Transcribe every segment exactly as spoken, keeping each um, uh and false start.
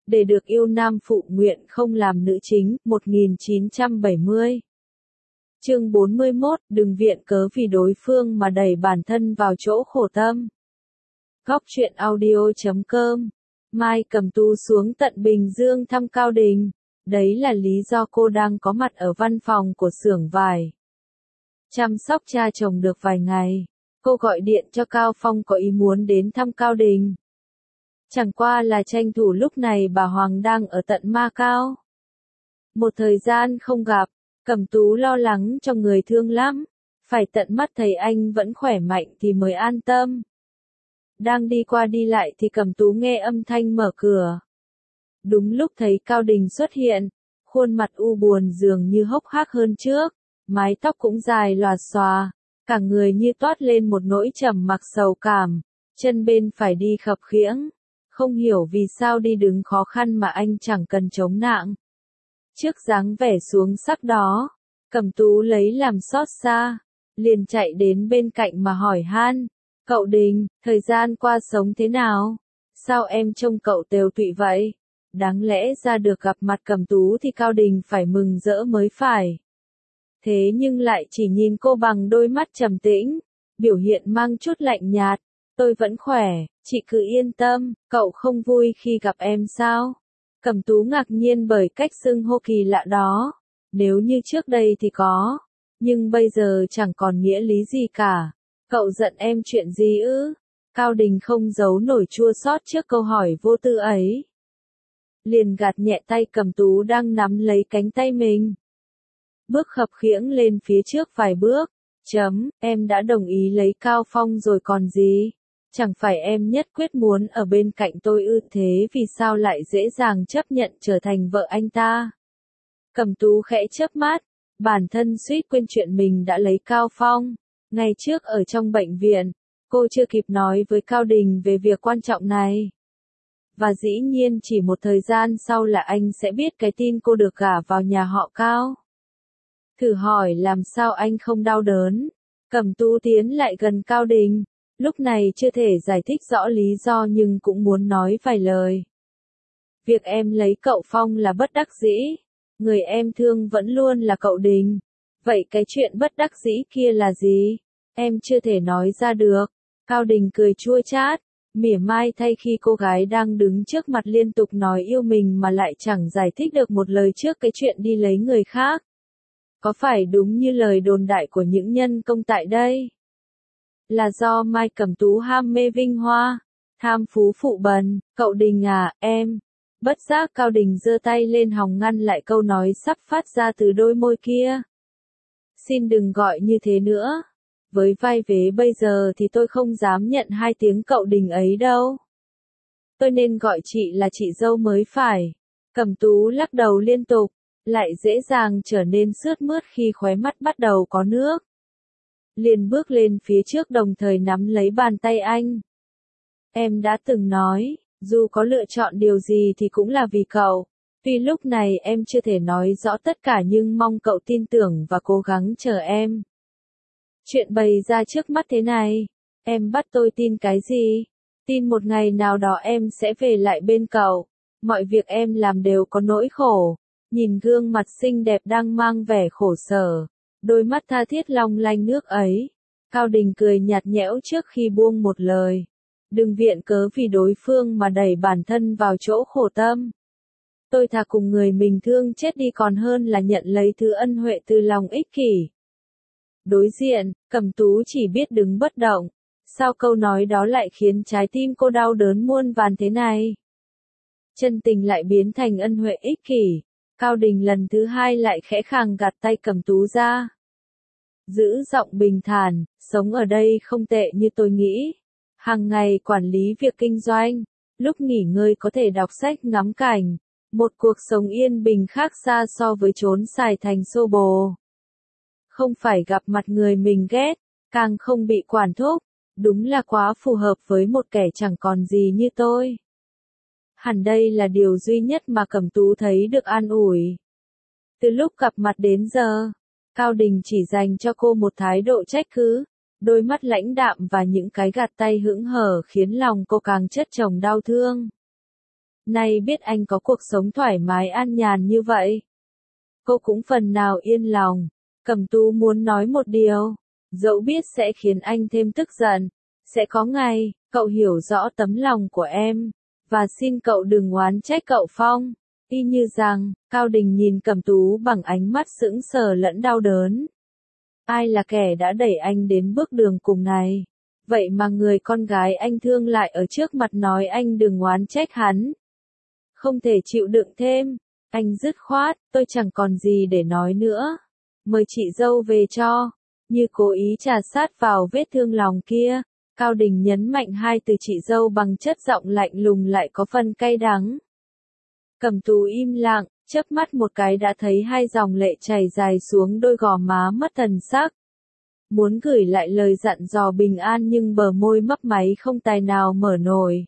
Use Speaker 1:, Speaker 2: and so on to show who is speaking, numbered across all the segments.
Speaker 1: để được yêu nam phụ nguyện không làm nữ chính, một nghìn chín trăm bảy mươi. Chương bốn mươi mốt, đừng viện cớ vì đối phương mà đẩy bản thân vào chỗ khổ tâm. Góc truyện audio chấm com. Mai Cẩm Tú xuống tận Bình Dương thăm Cao Đình. Đấy là lý do cô đang có mặt ở văn phòng của xưởng vải. Chăm sóc cha chồng được vài ngày, cô gọi điện cho Cao Phong có ý muốn đến thăm Cao Đình. Chẳng qua là tranh thủ lúc này bà Hoàng đang ở tận Macau. Một thời gian không gặp, Cẩm Tú lo lắng cho người thương lắm, phải tận mắt thấy anh vẫn khỏe mạnh thì mới an tâm. Đang đi qua đi lại thì Cẩm Tú nghe âm thanh mở cửa. Đúng lúc thấy Cao Đình xuất hiện, khuôn mặt u buồn dường như hốc hác hơn trước, mái tóc cũng dài lòa xòa, cả người như toát lên một nỗi trầm mặc sầu cảm, chân bên phải đi khập khiễng, không hiểu vì sao đi đứng khó khăn mà anh chẳng cần chống nạng. Trước dáng vẻ xuống sắc đó, Cẩm Tú lấy làm xót xa, liền chạy đến bên cạnh mà hỏi han, cậu Đình, thời gian qua sống thế nào? Sao em trông cậu tiều tụy vậy? Đáng lẽ ra được gặp mặt Cẩm Tú thì Cao Đình phải mừng rỡ mới phải. Thế nhưng lại chỉ nhìn cô bằng đôi mắt trầm tĩnh, biểu hiện mang chút lạnh nhạt, tôi vẫn khỏe, chị cứ yên tâm, cậu không vui khi gặp em sao? Cẩm Tú ngạc nhiên bởi cách xưng hô kỳ lạ đó, nếu như trước đây thì có, nhưng bây giờ chẳng còn nghĩa lý gì cả. Cậu giận em chuyện gì ư? Cao Đình không giấu nổi chua xót trước câu hỏi vô tư ấy. Liền gạt nhẹ tay Cẩm Tú đang nắm lấy cánh tay mình. Bước khập khiễng lên phía trước vài bước, chấm, em đã đồng ý lấy Cao Phong rồi còn gì? Chẳng phải em nhất quyết muốn ở bên cạnh tôi ư, thế vì sao lại dễ dàng chấp nhận trở thành vợ anh ta? Cẩm Tú khẽ chớp mắt, bản thân suýt quên chuyện mình đã lấy Cao Phong. Ngày trước ở trong bệnh viện, cô chưa kịp nói với Cao Đình về việc quan trọng này. Và dĩ nhiên chỉ một thời gian sau là anh sẽ biết cái tin cô được gả vào nhà họ Cao. Thử hỏi làm sao anh không đau đớn. Cẩm Tú tiến lại gần Cao Đình, lúc này chưa thể giải thích rõ lý do nhưng cũng muốn nói vài lời. Việc em lấy cậu Phong là bất đắc dĩ, người em thương vẫn luôn là cậu Đình. Vậy cái chuyện bất đắc dĩ kia là gì? Em chưa thể nói ra được. Cao Đình cười chua chát, mỉa mai thay khi cô gái đang đứng trước mặt liên tục nói yêu mình mà lại chẳng giải thích được một lời trước cái chuyện đi lấy người khác. Có phải đúng như lời đồn đại của những nhân công tại đây? Là do Mai Cẩm Tú ham mê vinh hoa, tham phú phụ bần, cậu Đình à, em. Bất giác Cao Đình giơ tay lên hòng ngăn lại câu nói sắp phát ra từ đôi môi kia. Xin đừng gọi như thế nữa. Với vai vế bây giờ thì tôi không dám nhận hai tiếng cậu Đình ấy đâu. Tôi nên gọi chị là chị dâu mới phải. Cẩm Tú lắc đầu liên tục, lại dễ dàng trở nên sướt mướt khi khóe mắt bắt đầu có nước. Liền bước lên phía trước đồng thời nắm lấy bàn tay anh. Em đã từng nói, dù có lựa chọn điều gì thì cũng là vì cậu. Tuy lúc này em chưa thể nói rõ tất cả nhưng mong cậu tin tưởng và cố gắng chờ em. Chuyện bày ra trước mắt thế này, em bắt tôi tin cái gì? Tin một ngày nào đó em sẽ về lại bên cậu. Mọi việc em làm đều có nỗi khổ. Nhìn gương mặt xinh đẹp đang mang vẻ khổ sở, đôi mắt tha thiết long lanh nước ấy. Cao Đình cười nhạt nhẽo trước khi buông một lời. Đừng viện cớ vì đối phương mà đẩy bản thân vào chỗ khổ tâm. Tôi thà cùng người mình thương chết đi còn hơn là nhận lấy thứ ân huệ từ lòng ích kỷ. Đối diện, Cẩm Tú chỉ biết đứng bất động. Sao câu nói đó lại khiến trái tim cô đau đớn muôn vàn thế này? Chân tình lại biến thành ân huệ ích kỷ. Cao Đình lần thứ hai lại khẽ khàng gạt tay Cẩm Tú ra. Giữ giọng bình thản, sống ở đây không tệ như tôi nghĩ. Hàng ngày quản lý việc kinh doanh, lúc nghỉ ngơi có thể đọc sách ngắm cảnh. Một cuộc sống yên bình khác xa so với trốn xài thành xô bồ. Không phải gặp mặt người mình ghét, càng không bị quản thúc. Đúng là quá phù hợp với một kẻ chẳng còn gì như tôi. Hẳn đây là điều duy nhất mà Cẩm Tú thấy được an ủi. Từ lúc gặp mặt đến giờ, Cao Đình chỉ dành cho cô một thái độ trách cứ, đôi mắt lãnh đạm và những cái gạt tay hững hờ khiến lòng cô càng chất chồng đau thương. Nay biết anh có cuộc sống thoải mái an nhàn như vậy. Cô cũng phần nào yên lòng. Cẩm Tú muốn nói một điều. Dẫu biết sẽ khiến anh thêm tức giận. Sẽ có ngày, cậu hiểu rõ tấm lòng của em. Và xin cậu đừng oán trách cậu Phong. Y như rằng, Cao Đình nhìn Cẩm Tú bằng ánh mắt sững sờ lẫn đau đớn. Ai là kẻ đã đẩy anh đến bước đường cùng này? Vậy mà người con gái anh thương lại ở trước mặt nói anh đừng oán trách hắn. Không thể chịu đựng thêm. Anh dứt khoát, tôi chẳng còn gì để nói nữa. Mời chị dâu về cho. Như cố ý trà sát vào vết thương lòng kia. Cao Đình nhấn mạnh hai từ chị dâu bằng chất giọng lạnh lùng lại có phần cay đắng. Cẩm Tú im lặng, chớp mắt một cái đã thấy hai dòng lệ chảy dài xuống đôi gò má mất thần sắc. Muốn gửi lại lời dặn dò bình an nhưng bờ môi mấp máy không tài nào mở nổi.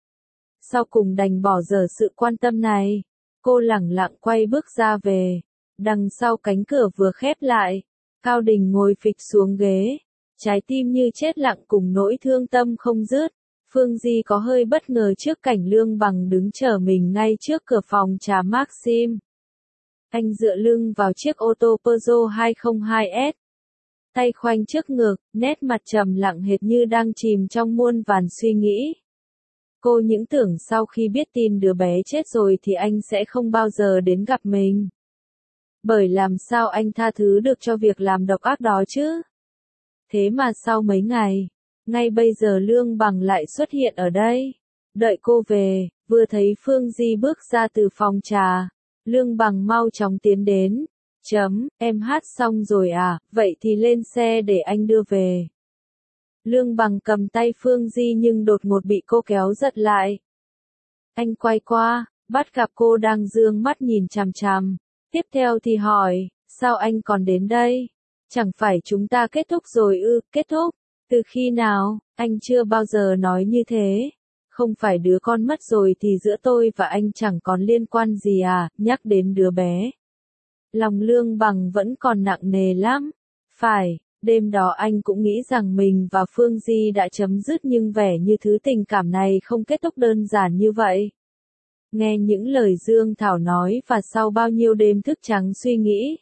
Speaker 1: Sau cùng đành bỏ dở sự quan tâm này, cô lẳng lặng quay bước ra về. Đằng sau cánh cửa vừa khép lại, Cao Đình ngồi phịch xuống ghế, trái tim như chết lặng cùng nỗi thương tâm không dứt. Phương Di có hơi bất ngờ trước cảnh Lương Bằng đứng chờ mình ngay trước cửa phòng trà Maxim. Anh dựa lưng vào chiếc ô tô Peugeot hai không hai S. Tay khoanh trước ngực, nét mặt trầm lặng hệt như đang chìm trong muôn vàn suy nghĩ. Cô những tưởng sau khi biết tin đứa bé chết rồi thì anh sẽ không bao giờ đến gặp mình. Bởi làm sao anh tha thứ được cho việc làm độc ác đó chứ? Thế mà sau mấy ngày, ngay bây giờ Lương Bằng lại xuất hiện ở đây. Đợi cô về, vừa thấy Phương Di bước ra từ phòng trà, Lương Bằng mau chóng tiến đến. Chấm, em hát xong rồi à, vậy thì lên xe để anh đưa về. Lương Bằng cầm tay Phương Di nhưng đột ngột bị cô kéo giật lại. Anh quay qua, bắt gặp cô đang dương mắt nhìn chằm chằm. Tiếp theo thì hỏi, sao anh còn đến đây? Chẳng phải chúng ta kết thúc rồi ư, kết thúc? Từ khi nào? Anh chưa bao giờ nói như thế. Không phải đứa con mất rồi thì giữa tôi và anh chẳng còn liên quan gì à, nhắc đến đứa bé. Lòng Lương Bằng vẫn còn nặng nề lắm. Phải, đêm đó anh cũng nghĩ rằng mình và Phương Di đã chấm dứt nhưng vẻ như thứ tình cảm này không kết thúc đơn giản như vậy. Nghe những lời Dương Thảo nói và sau bao nhiêu đêm thức trắng suy nghĩ.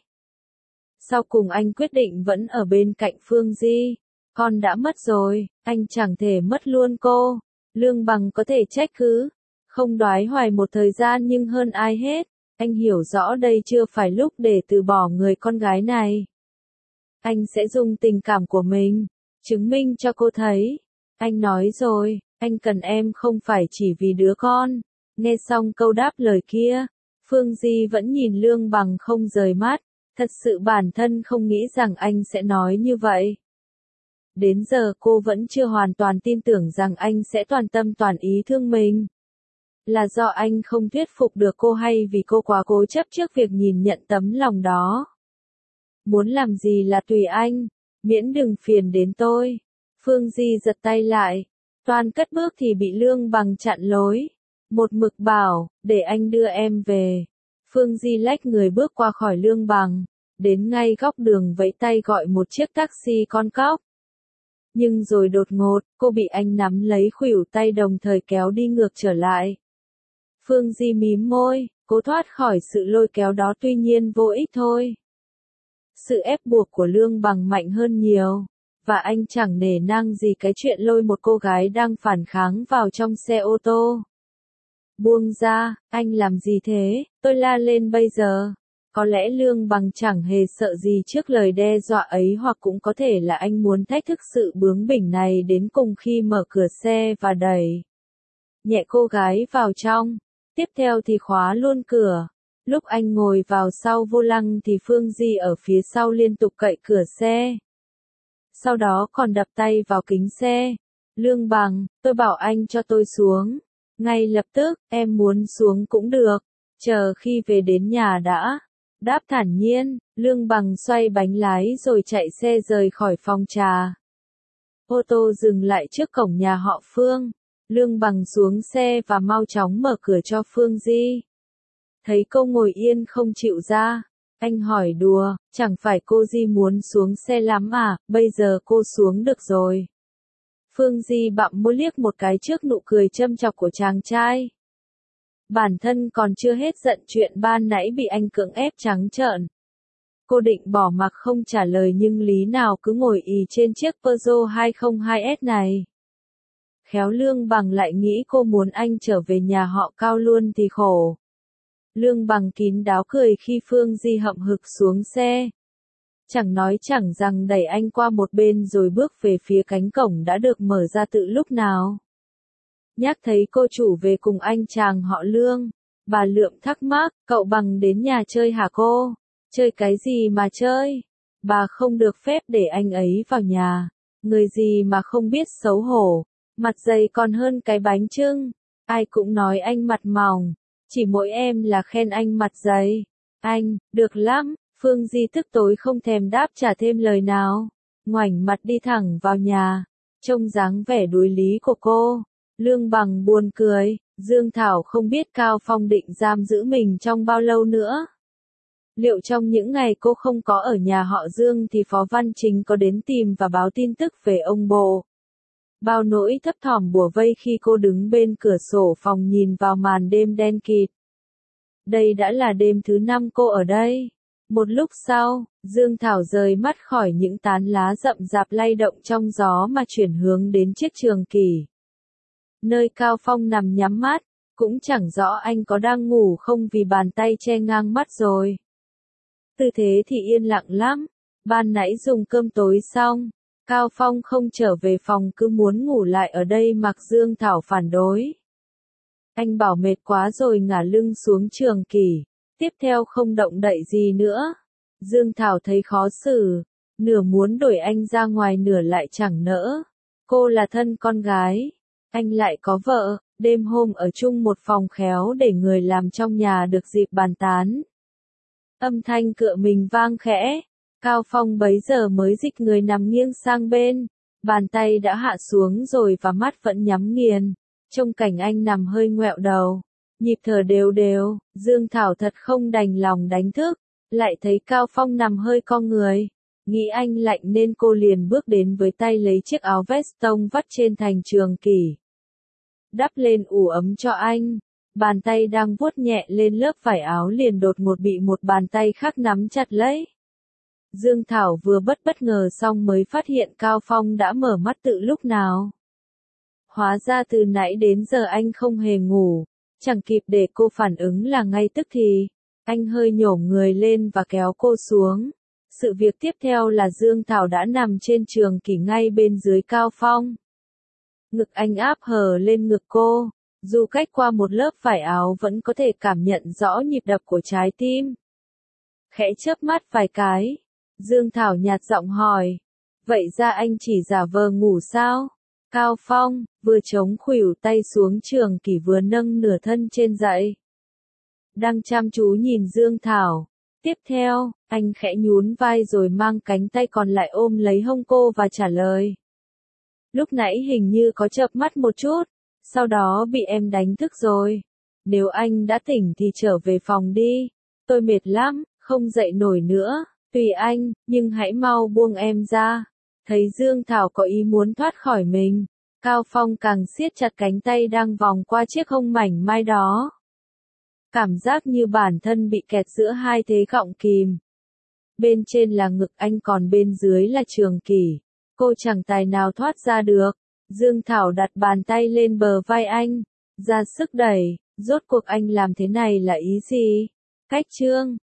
Speaker 1: Sau cùng anh quyết định vẫn ở bên cạnh Phương Di. Con đã mất rồi, anh chẳng thể mất luôn cô. Lương Bằng có thể trách cứ, không đoái hoài một thời gian nhưng hơn ai hết, anh hiểu rõ đây chưa phải lúc để từ bỏ người con gái này. Anh sẽ dùng tình cảm của mình, chứng minh cho cô thấy. Anh nói rồi, anh cần em không phải chỉ vì đứa con. Nghe xong câu đáp lời kia, Phương Di vẫn nhìn Lương Bằng không rời mắt, thật sự bản thân không nghĩ rằng anh sẽ nói như vậy. Đến giờ cô vẫn chưa hoàn toàn tin tưởng rằng anh sẽ toàn tâm toàn ý thương mình. Là do anh không thuyết phục được cô hay vì cô quá cố chấp trước việc nhìn nhận tấm lòng đó. Muốn làm gì là tùy anh, miễn đừng phiền đến tôi. Phương Di giật tay lại, toan cất bước thì bị Lương Bằng chặn lối. Một mực bảo, để anh đưa em về. Phương Di lách người bước qua khỏi Lương Bằng, đến ngay góc đường vẫy tay gọi một chiếc taxi con cóc. Nhưng rồi đột ngột, cô bị anh nắm lấy khuỷu tay đồng thời kéo đi ngược trở lại. Phương Di mím môi, cố thoát khỏi sự lôi kéo đó tuy nhiên vô ích thôi. Sự ép buộc của Lương Bằng mạnh hơn nhiều, và anh chẳng nể nang gì cái chuyện lôi một cô gái đang phản kháng vào trong xe ô tô. Buông ra, anh làm gì thế, tôi la lên bây giờ. Có lẽ Lương Bằng chẳng hề sợ gì trước lời đe dọa ấy hoặc cũng có thể là anh muốn thách thức sự bướng bỉnh này đến cùng khi mở cửa xe và đẩy nhẹ cô gái vào trong. Tiếp theo thì khóa luôn cửa. Lúc anh ngồi vào sau vô lăng thì Phương Di ở phía sau liên tục cậy cửa xe. Sau đó còn đập tay vào kính xe. Lương Bằng, tôi bảo anh cho tôi xuống. Ngay lập tức, em muốn xuống cũng được. Chờ khi về đến nhà đã. Đáp thản nhiên, Lương Bằng xoay bánh lái rồi chạy xe rời khỏi phòng trà. Ô tô dừng lại trước cổng nhà họ Phương. Lương Bằng xuống xe và mau chóng mở cửa cho Phương Di. Thấy cô ngồi yên không chịu ra, anh hỏi đùa, chẳng phải cô Di muốn xuống xe lắm à, bây giờ cô xuống được rồi. Phương Di bặm môi liếc một cái trước nụ cười châm chọc của chàng trai. Bản thân còn chưa hết giận chuyện ban nãy bị anh cưỡng ép trắng trợn. Cô định bỏ mặc không trả lời nhưng lý nào cứ ngồi ì trên chiếc Peugeot hai không hai S này. Khéo Lương Bằng lại nghĩ cô muốn anh trở về nhà họ Cao luôn thì khổ. Lương Bằng kín đáo cười khi Phương Di hậm hực xuống xe. Chẳng nói chẳng rằng đẩy anh qua một bên rồi bước về phía cánh cổng đã được mở ra từ lúc nào. Nhắc thấy cô chủ về cùng anh chàng họ Lương, bà Lượm thắc mắc, cậu Bằng đến nhà chơi hả cô? Chơi cái gì mà chơi? Bà không được phép để anh ấy vào nhà. Người gì mà không biết xấu hổ, mặt dày còn hơn cái bánh chưng. Ai cũng nói anh mặt mỏng, chỉ mỗi em là khen anh mặt dày. Anh, được lắm. Phương Di tức tối không thèm đáp trả thêm lời nào, ngoảnh mặt đi thẳng vào nhà, trông dáng vẻ đuối lý của cô. Lương Bằng buồn cười, Dương Thảo không biết Cao Phong định giam giữ mình trong bao lâu nữa. Liệu trong những ngày cô không có ở nhà họ Dương thì Phó Văn Chính có đến tìm và báo tin tức về ông bồ? Bao nỗi thấp thỏm bủa vây khi cô đứng bên cửa sổ phòng nhìn vào màn đêm đen kịt. Đây đã là đêm thứ năm cô ở đây. Một lúc sau, Dương Thảo rời mắt khỏi những tán lá rậm rạp lay động trong gió mà chuyển hướng đến chiếc trường kỷ. Nơi Cao Phong nằm nhắm mắt, cũng chẳng rõ anh có đang ngủ không vì bàn tay che ngang mắt rồi. Tư thế thì yên lặng lắm, ban nãy dùng cơm tối xong, Cao Phong không trở về phòng cứ muốn ngủ lại ở đây mặc Dương Thảo phản đối. Anh bảo mệt quá rồi ngả lưng xuống trường kỷ. Tiếp theo không động đậy gì nữa. Dương Thảo thấy khó xử, nửa muốn đuổi anh ra ngoài nửa lại chẳng nỡ. Cô là thân con gái, anh lại có vợ, đêm hôm ở chung một phòng khéo để người làm trong nhà được dịp bàn tán. Âm thanh cựa mình vang khẽ, Cao Phong bấy giờ mới dịch người nằm nghiêng sang bên, bàn tay đã hạ xuống rồi và mắt vẫn nhắm nghiền, trông cảnh anh nằm hơi ngoẹo đầu. Nhịp thở đều đều, Dương Thảo thật không đành lòng đánh thức, lại thấy Cao Phong nằm hơi co người. Nghĩ anh lạnh nên cô liền bước đến với tay lấy chiếc áo vest tông vắt trên thành trường kỷ. Đắp lên ủ ấm cho anh, bàn tay đang vuốt nhẹ lên lớp vải áo liền đột ngột bị một bàn tay khác nắm chặt lấy. Dương Thảo vừa bất bất ngờ xong mới phát hiện Cao Phong đã mở mắt từ lúc nào. Hóa ra từ nãy đến giờ anh không hề ngủ. Chẳng kịp để cô phản ứng là ngay tức thì, anh hơi nhổm người lên và kéo cô xuống. Sự việc tiếp theo là Dương Thảo đã nằm trên trường kỷ ngay bên dưới Cao Phong. Ngực anh áp hờ lên ngực cô, dù cách qua một lớp vải áo vẫn có thể cảm nhận rõ nhịp đập của trái tim. Khẽ chớp mắt vài cái, Dương Thảo nhạt giọng hỏi, vậy ra anh chỉ giả vờ ngủ sao? Cao Phong, vừa chống khuỷu tay xuống trường kỷ vừa nâng nửa thân trên dậy. Đang chăm chú nhìn Dương Thảo. Tiếp theo, anh khẽ nhún vai rồi mang cánh tay còn lại ôm lấy hông cô và trả lời. Lúc nãy hình như có chợp mắt một chút, sau đó bị em đánh thức rồi. Nếu anh đã tỉnh thì trở về phòng đi. Tôi mệt lắm, không dậy nổi nữa. Tùy anh, nhưng hãy mau buông em ra. Thấy Dương Thảo có ý muốn thoát khỏi mình, Cao Phong càng siết chặt cánh tay đang vòng qua chiếc hông mảnh mai đó. Cảm giác như bản thân bị kẹt giữa hai thế gọng kìm. Bên trên là ngực anh còn bên dưới là trường kỷ. Cô chẳng tài nào thoát ra được. Dương Thảo đặt bàn tay lên bờ vai anh, ra sức đẩy. Rốt cuộc anh làm thế này là ý gì? Cách chương